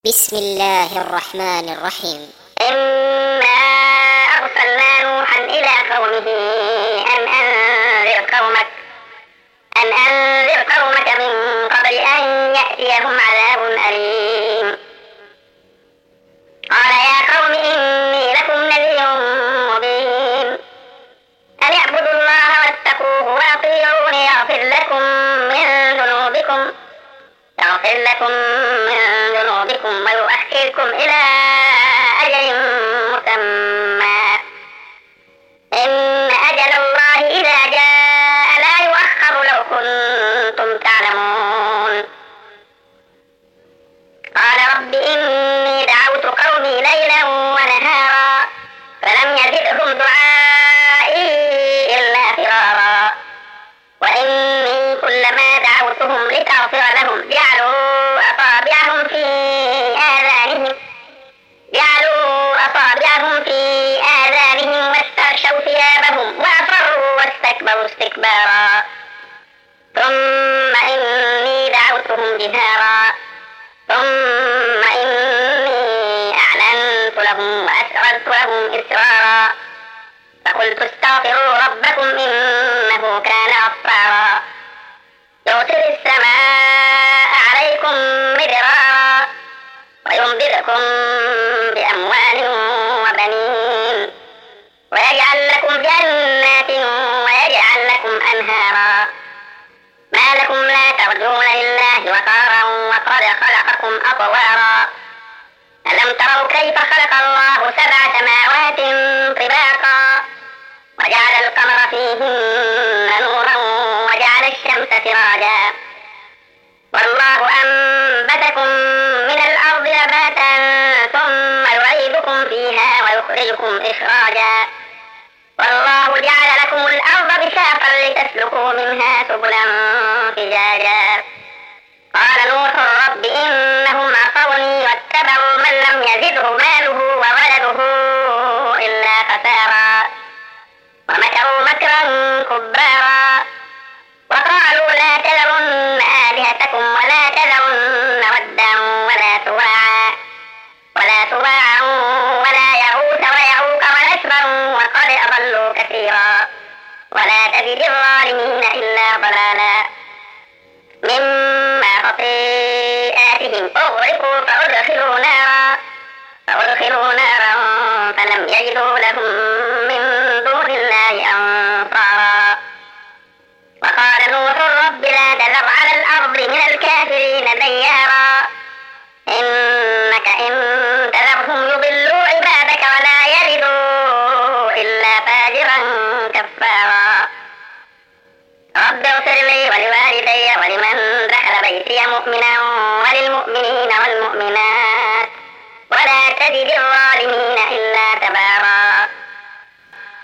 بسم الله الرحمن الرحيم. إنا أرسلنا نوحا إلى قومه أن أنذر قومك من قبل أن يأتيهم عذاب أليم. قال يا قوم إني لكم نذير مبين أن اعبدوا الله واتقوه وأطيعون يغفر لكم من ذنوبكم ويؤخركم إلى أجل مسمى إن أجل الله إذا جاء لا يؤخر لو كنتم تعلمون. قال رب إني دعوت قومي ليلا ونهارا فلم يزدهم دعائي إلا فرارا وإني كلما دعوتهم لتغفر لهم جعلوا أصابعهم في آذانهم واستغشوا ثيابهم وأصروا واستكبروا استكبارا ثم إني دعوتهم جهارا ثم إني أعلنت لهم وأسررت لهم إسرارا فقلت استغفروا ربكم إنه كان غفارا يرسل السماء عليكم مدرارا ويمددكم بأموال وبنين ويجعل لكم جنات ويجعل لكم أنهارا ما لكم لا ترجون لله وقارا وقد خلقكم أطوارا ألم تروا كيف خلق الله 7 سماوات طباقا وجعل القمر فيهن نورا وجعل الشمس سراجا والله أنبتكم من الأرض نباتا ثم يعيدكم فيها ويخرجكم إخراجا والله جعل لكم الأرض بساطا لتسلكوا منها سبلا فجاجا قال نوح رب إنهم